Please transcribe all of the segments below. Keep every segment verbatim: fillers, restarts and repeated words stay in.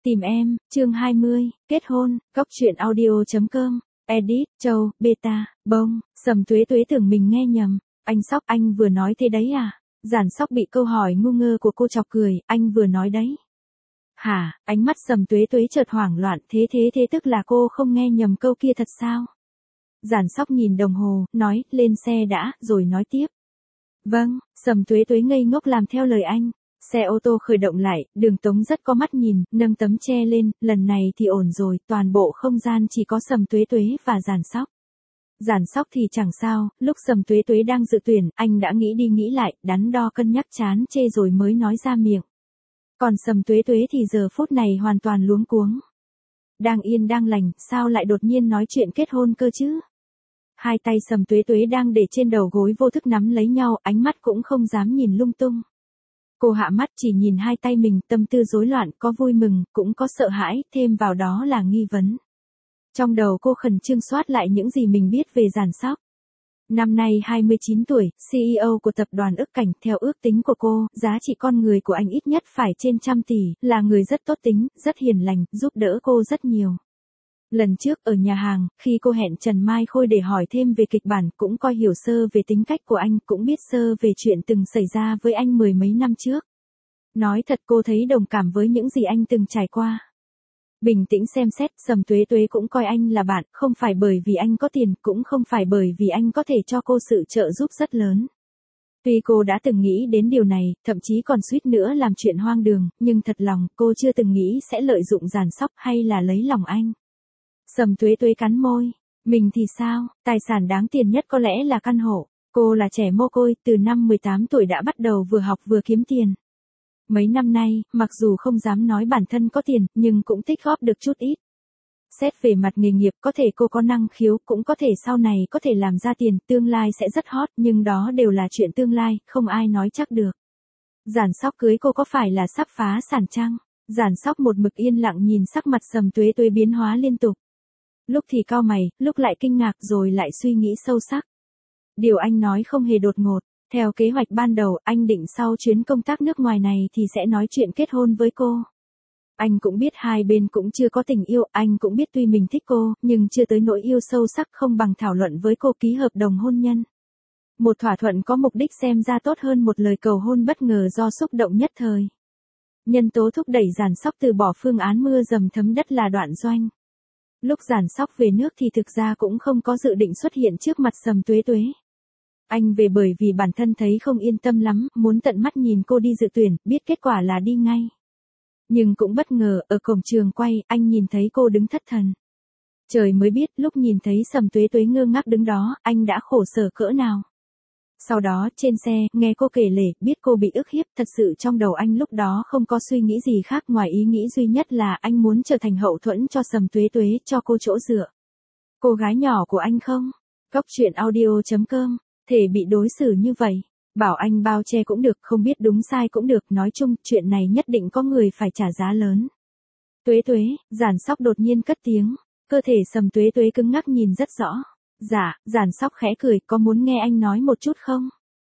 Tìm em, chương hai mươi, kết hôn, góc truyện audio chấm com, edit, Châu, beta, bông, Sầm Tuế Tuế tưởng mình nghe nhầm, anh Sóc anh vừa nói thế đấy à? Giản Sóc bị câu hỏi ngu ngơ của cô chọc cười, anh vừa nói đấy. Hả, ánh mắt Sầm Tuế Tuế chợt hoảng loạn, thế thế thế tức là cô không nghe nhầm câu kia thật sao? Giản Sóc nhìn đồng hồ, nói, lên xe đã, rồi nói tiếp. Vâng, Sầm Tuế Tuế ngây ngốc làm theo lời anh. Xe ô tô khởi động lại, Đường Tống rất có mắt nhìn, nâng tấm che lên, lần này thì ổn rồi, toàn bộ không gian chỉ có Sầm Tuế Tuế và Giản Sóc. Giản Sóc thì chẳng sao, lúc Sầm Tuế Tuế đang dự tuyển, anh đã nghĩ đi nghĩ lại, đắn đo cân nhắc chán chê rồi mới nói ra miệng. Còn Sầm Tuế Tuế thì giờ phút này hoàn toàn luống cuống. Đang yên đang lành, sao lại đột nhiên nói chuyện kết hôn cơ chứ? Hai tay Sầm Tuế Tuế đang để trên đầu gối vô thức nắm lấy nhau, ánh mắt cũng không dám nhìn lung tung. Cô hạ mắt chỉ nhìn hai tay mình, tâm tư rối loạn, có vui mừng, cũng có sợ hãi, thêm vào đó là nghi vấn. Trong đầu cô khẩn trương soát lại những gì mình biết về Giản Sóc. Năm nay hai mươi chín tuổi, xê e ô của tập đoàn Ức Cảnh, theo ước tính của cô, giá trị con người của anh ít nhất phải trên trăm tỷ, là người rất tốt tính, rất hiền lành, giúp đỡ cô rất nhiều. Lần trước ở nhà hàng, khi cô hẹn Trần Mai Khôi để hỏi thêm về kịch bản, cũng coi hiểu sơ về tính cách của anh, cũng biết sơ về chuyện từng xảy ra với anh mười mấy năm trước. Nói thật cô thấy đồng cảm với những gì anh từng trải qua. Bình tĩnh xem xét, Sầm Tuế Tuế cũng coi anh là bạn, không phải bởi vì anh có tiền, cũng không phải bởi vì anh có thể cho cô sự trợ giúp rất lớn. Tuy cô đã từng nghĩ đến điều này, thậm chí còn suýt nữa làm chuyện hoang đường, nhưng thật lòng, cô chưa từng nghĩ sẽ lợi dụng Giản Sóc hay là lấy lòng anh. Sầm Tuế Tuế cắn môi, mình thì sao, tài sản đáng tiền nhất có lẽ là căn hộ, cô là trẻ mồ côi, từ năm mười tám tuổi đã bắt đầu vừa học vừa kiếm tiền. Mấy năm nay, mặc dù không dám nói bản thân có tiền, nhưng cũng tích góp được chút ít. Xét về mặt nghề nghiệp, có thể cô có năng khiếu, cũng có thể sau này có thể làm ra tiền, tương lai sẽ rất hot, nhưng đó đều là chuyện tương lai, không ai nói chắc được. Giản Sóc cưới cô có phải là sắp phá sản chăng? Giản Sóc một mực yên lặng nhìn sắc mặt Sầm Tuế Tuế biến hóa liên tục. Lúc thì cau mày, lúc lại kinh ngạc rồi lại suy nghĩ sâu sắc. Điều anh nói không hề đột ngột. Theo kế hoạch ban đầu, anh định sau chuyến công tác nước ngoài này thì sẽ nói chuyện kết hôn với cô. Anh cũng biết hai bên cũng chưa có tình yêu, anh cũng biết tuy mình thích cô, nhưng chưa tới nỗi yêu sâu sắc không bằng thảo luận với cô ký hợp đồng hôn nhân. Một thỏa thuận có mục đích xem ra tốt hơn một lời cầu hôn bất ngờ do xúc động nhất thời. Nhân tố thúc đẩy Giản Sóc từ bỏ phương án mưa dầm thấm đất là Đoạn Doanh. Lúc Giản Sóc về nước thì thực ra cũng không có dự định xuất hiện trước mặt Sầm Tuế Tuế. Anh về bởi vì bản thân thấy không yên tâm lắm, muốn tận mắt nhìn cô đi dự tuyển, biết kết quả là đi ngay. Nhưng cũng bất ngờ, ở cổng trường quay, anh nhìn thấy cô đứng thất thần. Trời mới biết, lúc nhìn thấy Sầm Tuế Tuế ngơ ngác đứng đó, anh đã khổ sở cỡ nào. Sau đó, trên xe, nghe cô kể lể, biết cô bị ức hiếp, thật sự trong đầu anh lúc đó không có suy nghĩ gì khác ngoài ý nghĩ duy nhất là anh muốn trở thành hậu thuẫn cho Sầm Tuế Tuế, cho cô chỗ dựa. Cô gái nhỏ của anh không? Góc truyện audio chấm com, thể bị đối xử như vậy. Bảo anh bao che cũng được, không biết đúng sai cũng được, nói chung, chuyện này nhất định có người phải trả giá lớn. Tuế Tuế, Giản Sóc đột nhiên cất tiếng, cơ thể Sầm Tuế Tuế cứng ngắc nhìn rất rõ. Dạ, Giản Sóc khẽ cười, có muốn nghe anh nói một chút không?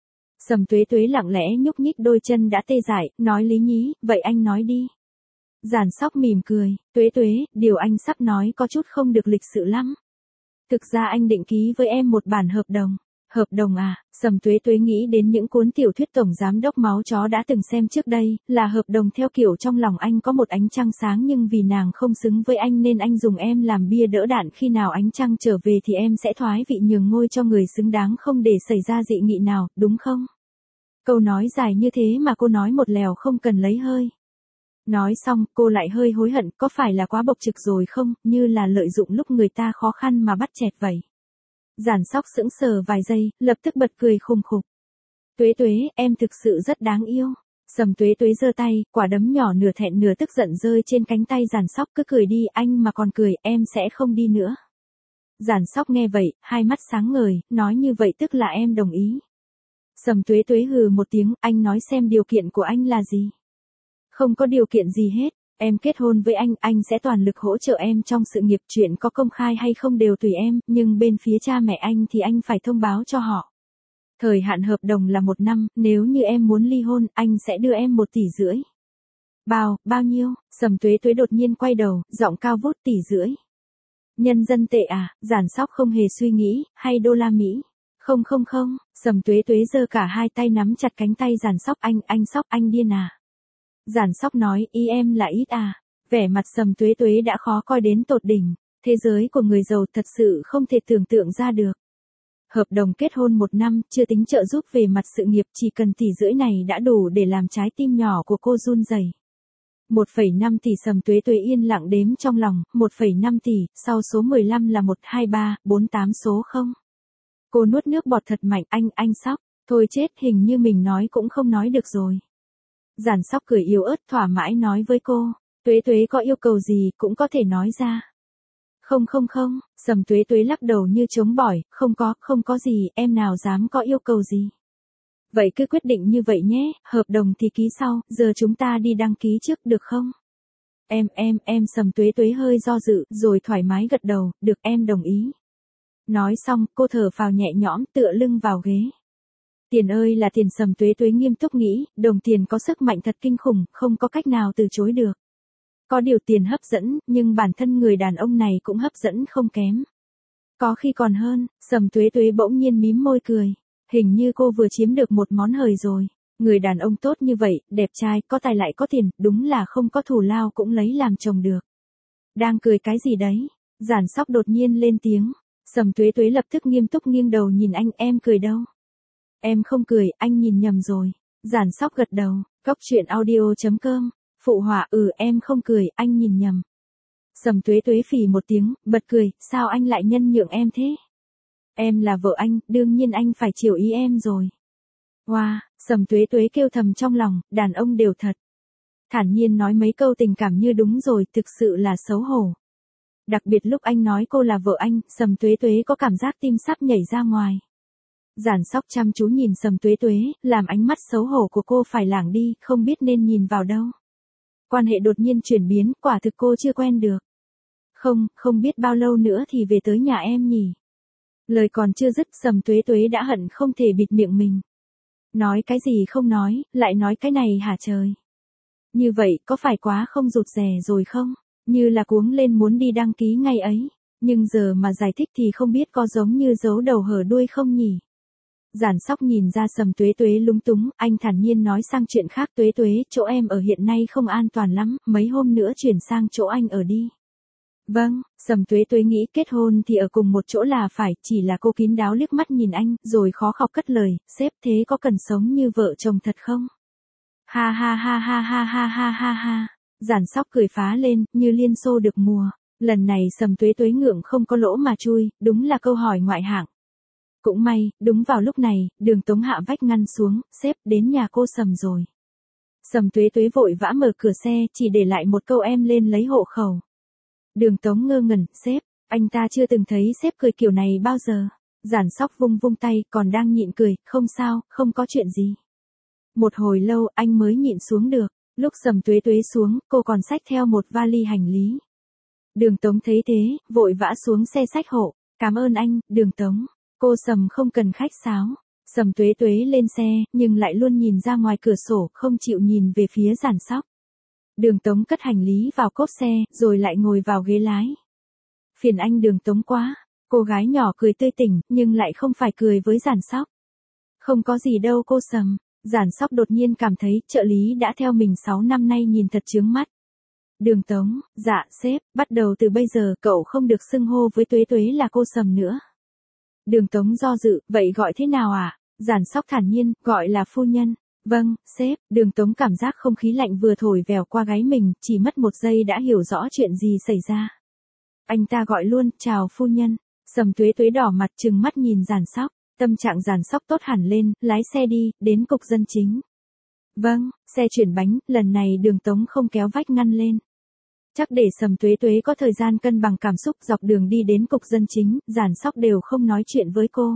Sầm Tuế Tuế lặng lẽ nhúc nhích đôi chân đã tê dại, nói lý nhí, vậy anh nói đi. Giản Sóc mỉm cười, Tuế Tuế, điều anh sắp nói có chút không được lịch sự lắm. Thực ra anh định ký với em một bản hợp đồng. Hợp đồng à? Sầm Tuế Tuế nghĩ đến những cuốn tiểu thuyết tổng giám đốc máu chó đã từng xem trước đây, là hợp đồng theo kiểu trong lòng anh có một ánh trăng sáng nhưng vì nàng không xứng với anh nên anh dùng em làm bia đỡ đạn, khi nào ánh trăng trở về thì em sẽ thoái vị nhường ngôi cho người xứng đáng không để xảy ra dị nghị nào, đúng không? Câu nói dài như thế mà cô nói một lèo không cần lấy hơi. Nói xong, cô lại hơi hối hận, có phải là quá bộc trực rồi không, như là lợi dụng lúc người ta khó khăn mà bắt chẹt vậy. Giản Sóc sững sờ vài giây, lập tức bật cười khùng khục. Tuế Tuế, em thực sự rất đáng yêu. Sầm Tuế Tuế giơ tay, quả đấm nhỏ nửa thẹn nửa tức giận rơi trên cánh tay Giản Sóc, cứ cười đi, anh mà còn cười, em sẽ không đi nữa. Giản Sóc nghe vậy, hai mắt sáng ngời, nói như vậy tức là em đồng ý. Sầm Tuế Tuế hừ một tiếng, anh nói xem điều kiện của anh là gì. Không có điều kiện gì hết. Em kết hôn với anh, anh sẽ toàn lực hỗ trợ em trong sự nghiệp, chuyện có công khai hay không đều tùy em, nhưng bên phía cha mẹ anh thì anh phải thông báo cho họ. Thời hạn hợp đồng là một năm, nếu như em muốn ly hôn, anh sẽ đưa em một tỷ rưỡi. Bao, bao nhiêu? Sầm Tuế Tuế đột nhiên quay đầu, giọng cao vút tỷ rưỡi. Nhân dân tệ à? Giản Sóc không hề suy nghĩ, hay đô la Mỹ? Không không không, Sầm Tuế Tuế giơ cả hai tay nắm chặt cánh tay Giản Sóc. Anh, anh Sóc, anh điên à? Giản Sóc nói, ý em là ít à? Vẻ mặt Sầm Tuế Tuế đã khó coi đến tột đỉnh. Thế giới của người giàu thật sự không thể tưởng tượng ra được. Hợp đồng kết hôn một năm, chưa tính trợ giúp về mặt sự nghiệp, chỉ cần tỷ rưỡi này đã đủ để làm trái tim nhỏ của cô run rẩy. một phẩy năm tỷ. Sầm Tuế Tuế yên lặng đếm trong lòng, một phẩy năm tỷ, sau số mười lăm là một hai ba bốn tám số không. Cô nuốt nước bọt thật mạnh, anh, anh Sóc, thôi chết, hình như mình nói cũng không nói được rồi. Giản Sóc cười yếu ớt thỏa mãi nói với cô, Tuế Tuế có yêu cầu gì cũng có thể nói ra. Không không không, Sầm Tuế Tuế lắc đầu như chống bỏi, không có, không có gì, em nào dám có yêu cầu gì. Vậy cứ quyết định như vậy nhé, hợp đồng thì ký sau, giờ chúng ta đi đăng ký trước được không? Em, em, em Sầm Tuế Tuế hơi do dự, rồi thoải mái gật đầu, được em đồng ý. Nói xong, cô thở phào nhẹ nhõm tựa lưng vào ghế. Tiền ơi là tiền. Sầm Tuế Tuế nghiêm túc nghĩ, đồng tiền có sức mạnh thật kinh khủng, không có cách nào từ chối được. Có điều tiền hấp dẫn, nhưng bản thân người đàn ông này cũng hấp dẫn không kém. Có khi còn hơn. Sầm Tuế Tuế bỗng nhiên mím môi cười. Hình như cô vừa chiếm được một món hời rồi. Người đàn ông tốt như vậy, đẹp trai, có tài lại có tiền, đúng là không có thù lao cũng lấy làm chồng được. Đang cười cái gì đấy? Giản Sóc đột nhiên lên tiếng. Sầm Tuế Tuế lập tức nghiêm túc nghiêng đầu nhìn anh, em cười đâu? Em không cười, anh nhìn nhầm rồi. Giản Sóc gật đầu, Cóc truyện audio chấm com, phụ họa, ừ em không cười, anh nhìn nhầm. Sầm Tuế Tuế phì một tiếng, bật cười, sao anh lại nhân nhượng em thế? Em là vợ anh, đương nhiên anh phải chiều ý em rồi. Wow, Sầm Tuế Tuế kêu thầm trong lòng, đàn ông đều thật. Thản nhiên nói mấy câu tình cảm như đúng rồi, thực sự là xấu hổ. Đặc biệt lúc anh nói cô là vợ anh, Sầm Tuế Tuế có cảm giác tim sắp nhảy ra ngoài. Giản Sóc chăm chú nhìn Sầm Tuế Tuế, làm ánh mắt xấu hổ của cô phải lảng đi, không biết nên nhìn vào đâu. Quan hệ đột nhiên chuyển biến, quả thực cô chưa quen được. Không, không biết bao lâu nữa thì về tới nhà em nhỉ. Lời còn chưa dứt, Sầm Tuế Tuế đã hận không thể bịt miệng mình. Nói cái gì không nói, lại nói cái này hả trời. Như vậy, có phải quá không rụt rè rồi không? Như là cuống lên muốn đi đăng ký ngay ấy. Nhưng giờ mà giải thích thì không biết có giống như giấu đầu hở đuôi không nhỉ? Giản Sóc nhìn ra Sầm Tuế Tuế lúng túng, anh thản nhiên nói sang chuyện khác. Tuế Tuế, chỗ em ở hiện nay không an toàn lắm, mấy hôm nữa chuyển sang chỗ anh ở đi. Vâng, Sầm Tuế Tuế nghĩ kết hôn thì ở cùng một chỗ là phải, chỉ là cô kín đáo liếc mắt nhìn anh, rồi khó khóc cất lời, sếp thế có cần sống như vợ chồng thật không? Ha ha ha ha ha ha ha ha ha. Giản Sóc cười phá lên, như liên xô được mùa. Lần này Sầm Tuế Tuế ngượng không có lỗ mà chui, đúng là câu hỏi ngoại hạng. Cũng may, đúng vào lúc này, Đường Tống hạ vách ngăn xuống, sếp đến nhà cô Sầm rồi. Sầm Tuế Tuế vội vã mở cửa xe, chỉ để lại một câu em lên lấy hộ khẩu. Đường Tống ngơ ngẩn, sếp, anh ta chưa từng thấy sếp cười kiểu này bao giờ. Giản Sóc vung vung tay, còn đang nhịn cười, không sao, không có chuyện gì. Một hồi lâu anh mới nhịn xuống được, lúc Sầm Tuế Tuế xuống, cô còn xách theo một vali hành lý. Đường Tống thấy thế, vội vã xuống xe xách hộ, cảm ơn anh, Đường Tống. Cô Sầm không cần khách sáo. Sầm Tuế Tuế lên xe, nhưng lại luôn nhìn ra ngoài cửa sổ, không chịu nhìn về phía Giản Sóc. Đường Tống cất hành lý vào cốp xe, rồi lại ngồi vào ghế lái. Phiền anh Đường Tống quá. Cô gái nhỏ cười tươi tỉnh, nhưng lại không phải cười với Giản Sóc. Không có gì đâu cô Sầm. Giản Sóc đột nhiên cảm thấy trợ lý đã theo mình sáu năm nay nhìn thật chướng mắt. Đường Tống, dạ sếp, bắt đầu từ bây giờ cậu không được xưng hô với Tuế Tuế là cô Sầm nữa. Đường Tống do dự, vậy gọi thế nào à? Giản Sóc thản nhiên, gọi là phu nhân. Vâng, sếp. Đường Tống cảm giác không khí lạnh vừa thổi vèo qua gáy mình, chỉ mất một giây đã hiểu rõ chuyện gì xảy ra. Anh ta gọi luôn, chào phu nhân. Sầm Tuế Tuế đỏ mặt trừng mắt nhìn Giản Sóc, tâm trạng Giản Sóc tốt hẳn lên, lái xe đi, đến cục dân chính. Vâng, xe chuyển bánh, lần này Đường Tống không kéo vách ngăn lên. Chắc để Sầm Tuế Tuế có thời gian cân bằng cảm xúc, dọc đường đi đến cục dân chính, Giản Sóc đều không nói chuyện với cô.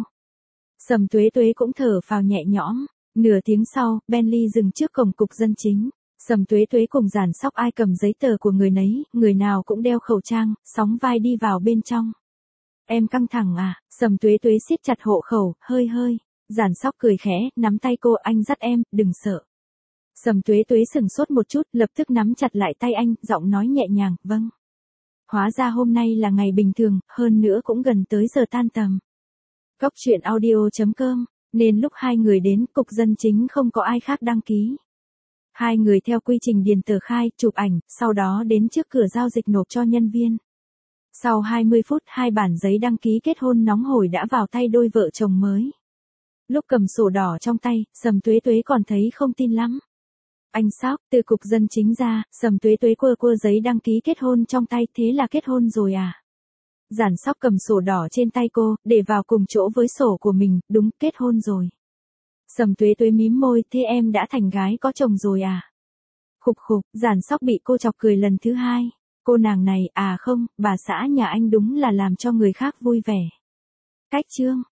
Sầm Tuế Tuế cũng thở phào nhẹ nhõm. Nửa tiếng sau, Bentley dừng trước cổng cục dân chính. Sầm Tuế Tuế cùng Giản Sóc ai cầm giấy tờ của người nấy, người nào cũng đeo khẩu trang, sóng vai đi vào bên trong. Em căng thẳng à? Sầm Tuế Tuế siết chặt hộ khẩu, hơi hơi. Giản Sóc cười khẽ, nắm tay cô, anh dắt em, đừng sợ. Sầm Tuế Tuế sừng sốt một chút, lập tức nắm chặt lại tay anh, giọng nói nhẹ nhàng, vâng. Hóa ra hôm nay là ngày bình thường, hơn nữa cũng gần tới giờ tan tầm. Cốc truyện audio chấm com, nên lúc hai người đến, cục dân chính không có ai khác đăng ký. Hai người theo quy trình điền tờ khai, chụp ảnh, sau đó đến trước cửa giao dịch nộp cho nhân viên. Sau hai mươi phút, hai bản giấy đăng ký kết hôn nóng hổi đã vào tay đôi vợ chồng mới. Lúc cầm sổ đỏ trong tay, Sầm Tuế Tuế còn thấy không tin lắm. Anh Sóc, từ cục dân chính ra, Sầm Tuế Tuế quơ quơ giấy đăng ký kết hôn trong tay, thế là kết hôn rồi à? Giản Sóc cầm sổ đỏ trên tay cô, để vào cùng chỗ với sổ của mình, đúng, kết hôn rồi. Sầm Tuế Tuế mím môi, thế em đã thành gái có chồng rồi à? Khục khục, Giản Sóc bị cô chọc cười lần thứ hai. Cô nàng này, à không, bà xã nhà anh đúng là làm cho người khác vui vẻ. Cách chương.